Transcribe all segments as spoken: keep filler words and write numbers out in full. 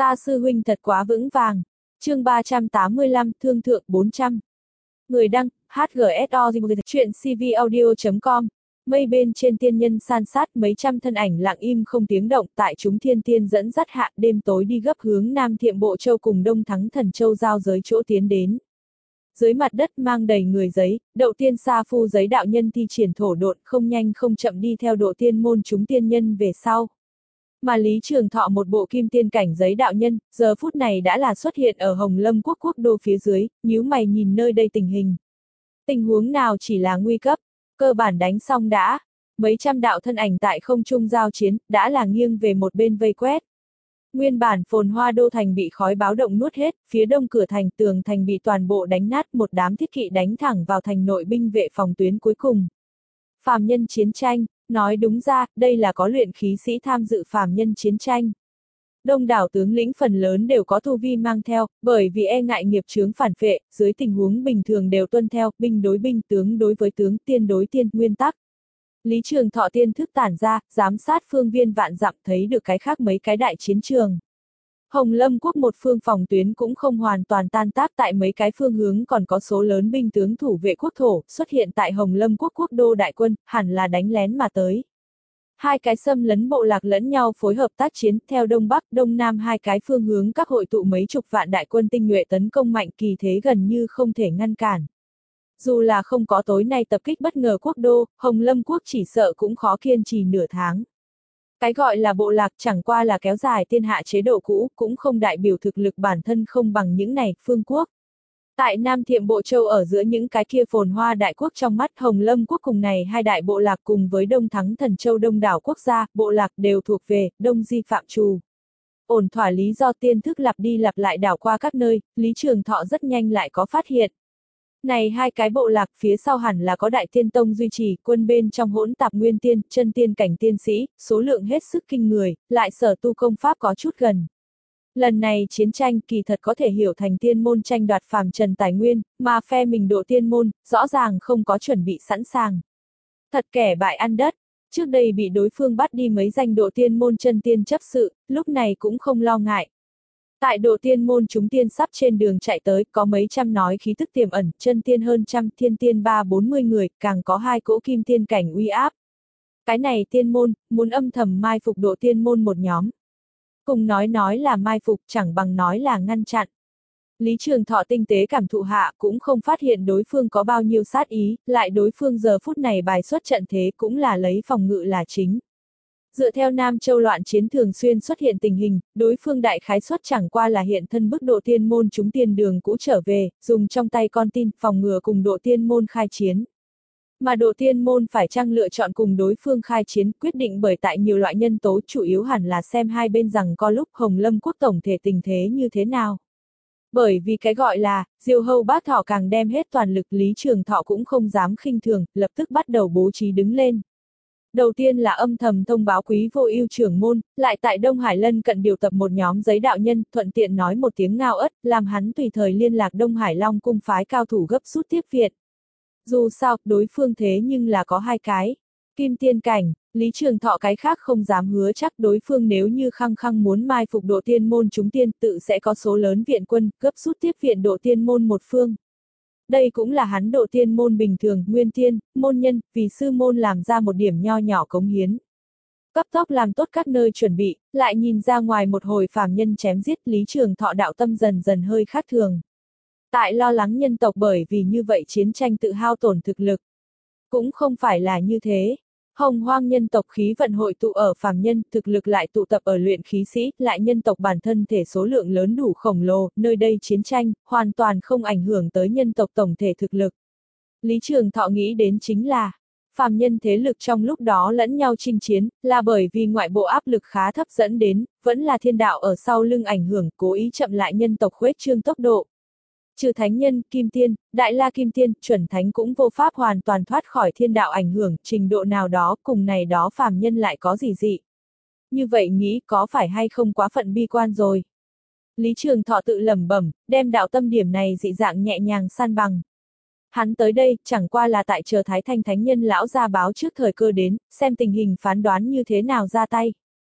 Ta sư huynh thật quá vững vàng. Chương ba trăm tám mươi lăm, Thương thượng bốn trăm. Người đăng, hát giê ét o chuyện c v audio chấm com. Mây bên trên tiên nhân san sát, mấy trăm thân ảnh lặng im không tiếng động, tại chúng thiên tiên dẫn dắt hạ, đêm tối đi gấp hướng Nam Thiệm Bộ Châu cùng Đông Thắng Thần Châu giao giới chỗ tiến đến. Dưới mặt đất mang đầy người giấy, Đậu Tiên Sa Phu giấy đạo nhân thi triển thổ độn, không nhanh không chậm đi theo độ tiên môn chúng tiên nhân về sau. Mà Lý Trường Thọ một bộ kim tiên cảnh giấy đạo nhân, giờ phút này đã là xuất hiện ở Hồng Lâm quốc quốc đô phía dưới, nhíu mày nhìn nơi đây tình hình. Tình huống nào chỉ là nguy cấp, cơ bản đánh xong đã, mấy trăm đạo thân ảnh tại không trung giao chiến, đã là nghiêng về một bên vây quét. Nguyên bản phồn hoa đô thành bị khói báo động nuốt hết, phía đông cửa thành tường thành bị toàn bộ đánh nát, một đám thiết kỵ đánh thẳng vào thành nội binh vệ phòng tuyến cuối cùng. Phàm nhân chiến tranh, nói đúng ra, đây là có luyện khí sĩ tham dự phàm nhân chiến tranh. Đông đảo tướng lĩnh phần lớn đều có tu vi mang theo, bởi vì e ngại nghiệp chướng phản phệ, dưới tình huống bình thường đều tuân theo, binh đối binh tướng đối với tướng, tiên đối tiên, nguyên tắc. Lý Trường Thọ tiên thức tản ra, giám sát phương viên vạn dặm thấy được cái khác mấy cái đại chiến trường. Hồng Lâm quốc một phương phòng tuyến cũng không hoàn toàn tan tác, tại mấy cái phương hướng còn có số lớn binh tướng thủ vệ quốc thổ, xuất hiện tại Hồng Lâm quốc quốc đô đại quân, hẳn là đánh lén mà tới. Hai cái xâm lấn bộ lạc lẫn nhau phối hợp tác chiến, theo Đông Bắc, Đông Nam hai cái phương hướng các hội tụ mấy chục vạn đại quân tinh nhuệ tấn công mạnh, kỳ thế gần như không thể ngăn cản. Dù là không có tối nay tập kích bất ngờ quốc đô, Hồng Lâm quốc chỉ sợ cũng khó kiên trì nửa tháng. Cái gọi là bộ lạc chẳng qua là kéo dài thiên hạ chế độ cũ, cũng không đại biểu thực lực bản thân không bằng những này, phương quốc. Tại Nam Thiệm Bộ Châu ở giữa những cái kia phồn hoa đại quốc trong mắt Hồng Lâm quốc cùng này hai đại bộ lạc cùng với Đông Thắng Thần Châu đông đảo quốc gia, bộ lạc đều thuộc về Đông Di phạm trù. Ổn thỏa lý do tiên thức lặp đi lặp lại đảo qua các nơi, Lý Trường Thọ rất nhanh lại có phát hiện. Này hai cái bộ lạc phía sau hẳn là có đại tiên tông duy trì, quân bên trong hỗn tạp nguyên tiên, chân tiên cảnh tiên sĩ, số lượng hết sức kinh người, lại sở tu công pháp có chút gần. Lần này chiến tranh kỳ thật có thể hiểu thành tiên môn tranh đoạt phàm trần tài nguyên, mà phe mình độ tiên môn, rõ ràng không có chuẩn bị sẵn sàng. Thật kẻ bại ăn đất, trước đây bị đối phương bắt đi mấy danh độ tiên môn chân tiên chấp sự, lúc này cũng không lo ngại. Tại độ tiên môn chúng tiên sắp trên đường chạy tới, có mấy trăm nói khí tức tiềm ẩn, chân tiên hơn trăm, thiên tiên ba bốn mươi người, càng có hai cỗ kim tiên cảnh uy áp. Cái này tiên môn, muốn âm thầm mai phục độ tiên môn một nhóm. Cùng nói nói là mai phục, chẳng bằng nói là ngăn chặn. Lý Trường Thọ tinh tế cảm thụ hạ cũng không phát hiện đối phương có bao nhiêu sát ý, lại đối phương giờ phút này bài xuất trận thế cũng là lấy phòng ngự là chính. Dựa theo Nam Châu loạn chiến thường xuyên xuất hiện tình hình, đối phương đại khái xuất chẳng qua là hiện thân bức độ tiên môn chúng tiên đường cũ trở về, dùng trong tay con tin phòng ngừa cùng độ tiên môn khai chiến. Mà độ tiên môn phải chăng lựa chọn cùng đối phương khai chiến quyết định bởi tại nhiều loại nhân tố, chủ yếu hẳn là xem hai bên rằng có lúc Hồng Lâm quốc tổng thể tình thế như thế nào. Bởi vì cái gọi là, diều hâu bác thỏ càng đem hết toàn lực, Lý Trường Thọ cũng không dám khinh thường, lập tức bắt đầu bố trí đứng lên. Đầu tiên là âm thầm thông báo Quý Vô Ưu trưởng môn, lại tại Đông Hải lân cận điều tập một nhóm giấy đạo nhân, thuận tiện nói một tiếng ngao ất, làm hắn tùy thời liên lạc Đông Hải Long cung phái cao thủ gấp rút tiếp viện. Dù sao, đối phương thế nhưng là có hai cái. Kim tiên cảnh, Lý Trường Thọ cái khác không dám hứa chắc đối phương nếu như khăng khăng muốn mai phục độ tiên môn chúng tiên tự sẽ có số lớn viện quân, gấp rút tiếp viện độ tiên môn một phương. Đây cũng là hắn độ tiên môn bình thường, nguyên tiên, môn nhân, vì sư môn làm ra một điểm nho nhỏ cống hiến. Cấp tốc làm tốt các nơi chuẩn bị, lại nhìn ra ngoài một hồi phàm nhân chém giết, Lý Trường Thọ đạo tâm dần dần hơi khác thường. Tại lo lắng nhân tộc bởi vì như vậy chiến tranh tự hao tổn thực lực. Cũng không phải là như thế. Hồng hoang nhân tộc khí vận hội tụ ở phàm nhân, thực lực lại tụ tập ở luyện khí sĩ, lại nhân tộc bản thân thể số lượng lớn đủ khổng lồ, nơi đây chiến tranh, hoàn toàn không ảnh hưởng tới nhân tộc tổng thể thực lực. Lý Trường Thọ nghĩ đến chính là, phàm nhân thế lực trong lúc đó lẫn nhau chinh chiến, là bởi vì ngoại bộ áp lực khá thấp dẫn đến, vẫn là thiên đạo ở sau lưng ảnh hưởng, cố ý chậm lại nhân tộc khuếch trương tốc độ. Trừ thánh nhân, kim tiên, đại la kim tiên, chuẩn thánh cũng vô pháp hoàn toàn thoát khỏi thiên đạo ảnh hưởng, trình độ nào đó, cùng này đó phàm nhân lại có gì dị. Như vậy nghĩ có phải hay không quá phận bi quan rồi. Lý Trường Thọ tự lẩm bẩm, đem đạo tâm điểm này dị dạng nhẹ nhàng san bằng. Hắn tới đây, chẳng qua là tại chờ Thái Thanh Thánh Nhân lão ra báo trước thời cơ đến, xem tình hình phán đoán như thế nào ra tay.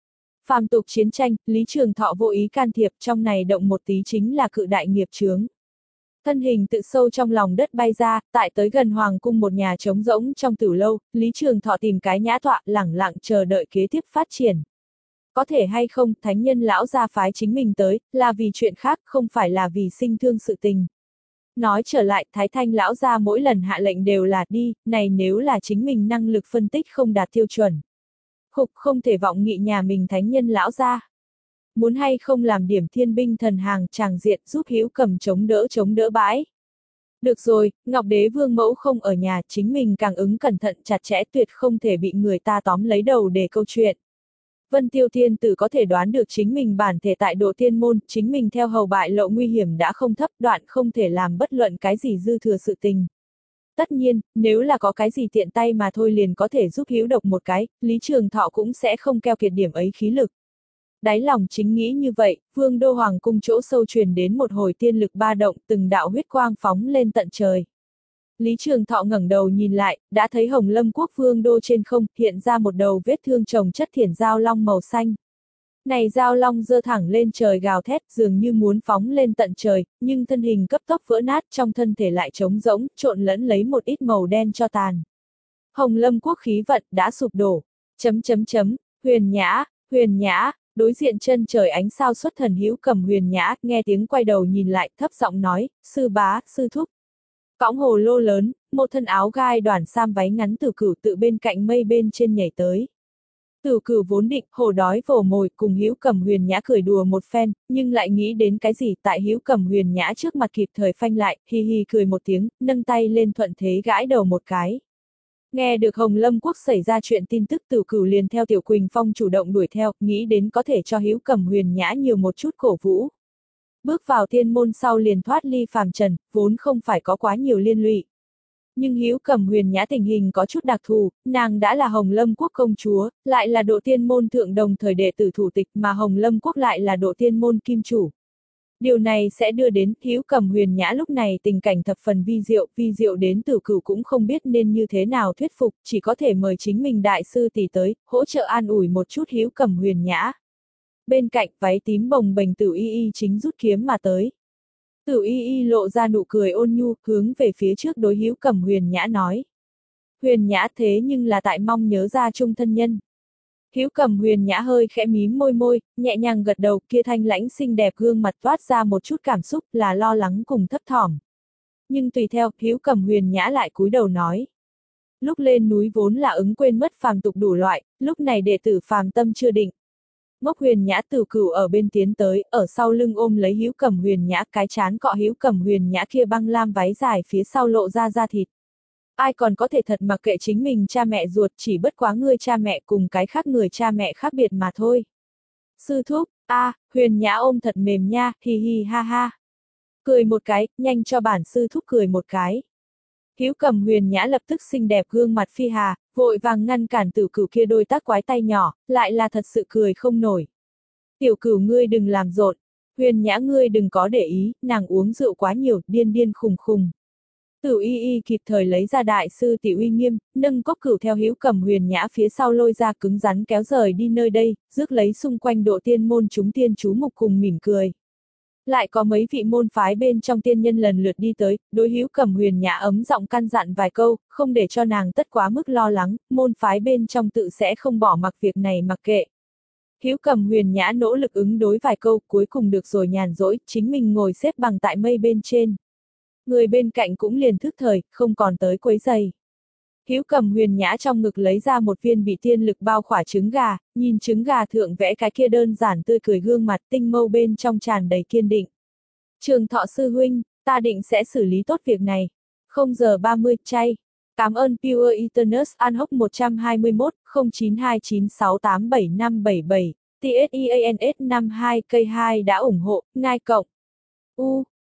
Phàm tục chiến tranh, Lý Trường Thọ vô ý can thiệp, trong này động một tí chính là cự đại nghiệp chướng. Thân hình tự sâu trong lòng đất bay ra, tại tới gần hoàng cung một nhà trống rỗng trong tử lâu, Lý Trường Thọ tìm cái nhã tọa, lẳng lặng chờ đợi kế tiếp phát triển. Có thể hay không, thánh nhân lão gia phái chính mình tới, là vì chuyện khác, không phải là vì sinh thương sự tình. Nói trở lại, Thái Thanh lão gia mỗi lần hạ lệnh đều là đi, này nếu là chính mình năng lực phân tích không đạt tiêu chuẩn. Hục không thể vọng nghị nhà mình thánh nhân lão gia. Muốn hay không làm điểm thiên binh thần hàng tràng diện giúp Hữu Cầm chống đỡ chống đỡ bãi. Được rồi, Ngọc Đế Vương mẫu không ở nhà, chính mình càng ứng cẩn thận chặt chẽ tuyệt không thể bị người ta tóm lấy đầu để câu chuyện. Vân Tiêu Thiên Tử có thể đoán được chính mình bản thể tại độ tiên môn, chính mình theo hầu bại lộ nguy hiểm đã không thấp, đoạn không thể làm bất luận cái gì dư thừa sự tình. Tất nhiên, nếu là có cái gì tiện tay mà thôi liền có thể giúp hữu độc một cái, Lý Trường Thọ cũng sẽ không keo kiệt điểm ấy khí lực. Đáy lòng chính nghĩ như vậy, Vương Đô Hoàng cung chỗ sâu truyền đến một hồi tiên lực ba động, từng đạo huyết quang phóng lên tận trời. Lý Trường Thọ ngẩng đầu nhìn lại, đã thấy Hồng Lâm Quốc Vương Đô trên không, hiện ra một đầu vết thương chồng chất thiển giao long màu xanh. Này giao long giơ thẳng lên trời gào thét, dường như muốn phóng lên tận trời, nhưng thân hình cấp tốc vỡ nát, trong thân thể lại trống rỗng, trộn lẫn lấy một ít màu đen cho tàn. Hồng Lâm Quốc khí vận đã sụp đổ. Chấm chấm chấm, Huyền Nhã, Huyền Nhã. Đối diện chân trời ánh sao xuất thần Hữu Cầm Huyền Nhã, nghe tiếng quay đầu nhìn lại, thấp giọng nói, sư bá, sư thúc. Cõng hồ lô lớn, một thân áo gai đoàn sam váy ngắn Tử Cửu tự bên cạnh mây bên trên nhảy tới. Tử Cửu vốn định, hổ đói vồ mồi, cùng Hữu Cầm Huyền Nhã cười đùa một phen, nhưng lại nghĩ đến cái gì, tại Hữu Cầm Huyền Nhã trước mặt kịp thời phanh lại, hi hi cười một tiếng, nâng tay lên thuận thế gãi đầu một cái. Nghe được Hồng Lâm Quốc xảy ra chuyện tin tức Tử Cửu liền theo Tiểu Quỳnh Phong chủ động đuổi theo, nghĩ đến có thể cho Hữu Cầm Huyền Nhã nhiều một chút cổ vũ. Bước vào thiên môn sau liền thoát ly phàm trần, vốn không phải có quá nhiều liên lụy. Nhưng Hữu Cầm Huyền Nhã tình hình có chút đặc thù, nàng đã là Hồng Lâm Quốc công chúa, lại là độ tiên môn thượng đồng thời đệ tử thủ tịch mà Hồng Lâm Quốc lại là độ tiên môn kim chủ. Điều này sẽ đưa đến Hữu Cầm Huyền Nhã lúc này tình cảnh thập phần vi diệu, vi diệu đến Tử Cửu cũng không biết nên như thế nào thuyết phục, chỉ có thể mời chính mình đại sư tỷ tới, hỗ trợ an ủi một chút Hữu Cầm Huyền Nhã. Bên cạnh váy tím bồng bềnh Tử Y Y chính rút kiếm mà tới. Tử Y Y lộ ra nụ cười ôn nhu, hướng về phía trước đối Hữu Cầm Huyền Nhã nói. Huyền Nhã thế nhưng là tại mong nhớ ra chung thân nhân. Hữu Cầm Huyền Nhã hơi khẽ mím môi môi, nhẹ nhàng gật đầu, kia thanh lãnh xinh đẹp gương mặt toát ra một chút cảm xúc là lo lắng cùng thấp thỏm. Nhưng tùy theo, Hữu Cầm Huyền Nhã lại cúi đầu nói. Lúc lên núi vốn là ứng quên mất phàm tục đủ loại, lúc này đệ tử phàm tâm chưa định. Ngốc Huyền Nhã Tử Cửu ở bên tiến tới, ở sau lưng ôm lấy Hữu Cầm Huyền Nhã, cái chán cọ Hữu Cầm Huyền Nhã kia băng lam váy dài phía sau lộ ra da thịt. Ai còn có thể thật mặc kệ chính mình cha mẹ ruột, chỉ bất quá ngươi cha mẹ cùng cái khác người cha mẹ khác biệt mà thôi. Sư thúc, a, à, Huyền Nhã ôm thật mềm nha, hi hi ha ha. Cười một cái, nhanh cho bản sư thúc cười một cái. Hữu Cầm Huyền Nhã lập tức xinh đẹp gương mặt phi hà, vội vàng ngăn cản Tử Cửu kia đôi tác quái tay nhỏ, lại là thật sự cười không nổi. Tiểu Cửu ngươi đừng làm rộn, Huyền Nhã ngươi đừng có để ý, nàng uống rượu quá nhiều, điên điên khùng khùng. Tử Y Y kịp thời lấy ra đại sư tỷ uy nghiêm, nâng cốc cửu theo Hữu Cầm Huyền Nhã phía sau lôi ra cứng rắn kéo rời đi nơi đây, rước lấy xung quanh độ tiên môn chúng tiên chú mục cùng mỉm cười. Lại có mấy vị môn phái bên trong tiên nhân lần lượt đi tới, đối Hữu Cầm Huyền Nhã ấm giọng căn dặn vài câu, không để cho nàng tất quá mức lo lắng, môn phái bên trong tự sẽ không bỏ mặc việc này mặc kệ. Hữu Cầm Huyền Nhã nỗ lực ứng đối vài câu, cuối cùng được rồi nhàn rỗi, chính mình ngồi xếp bằng tại mây bên trên. Người bên cạnh cũng liền thức thời, không còn tới quấy giày. Hữu Cầm Huyền Nhã trong ngực lấy ra một viên bị tiên lực bao khỏa trứng gà, nhìn trứng gà thượng vẽ cái kia đơn giản tươi cười gương mặt tinh mâu bên trong tràn đầy kiên định. Trường Thọ sư huynh, ta định sẽ xử lý tốt việc này. không giờ ba mươi, chay. Cảm ơn Pure Eternus Anhoc một trăm hai mươi mốt, không chín hai chín sáu tám bảy năm bảy bảy, TSEANS năm hai K hai đã ủng hộ, ngai cộng. U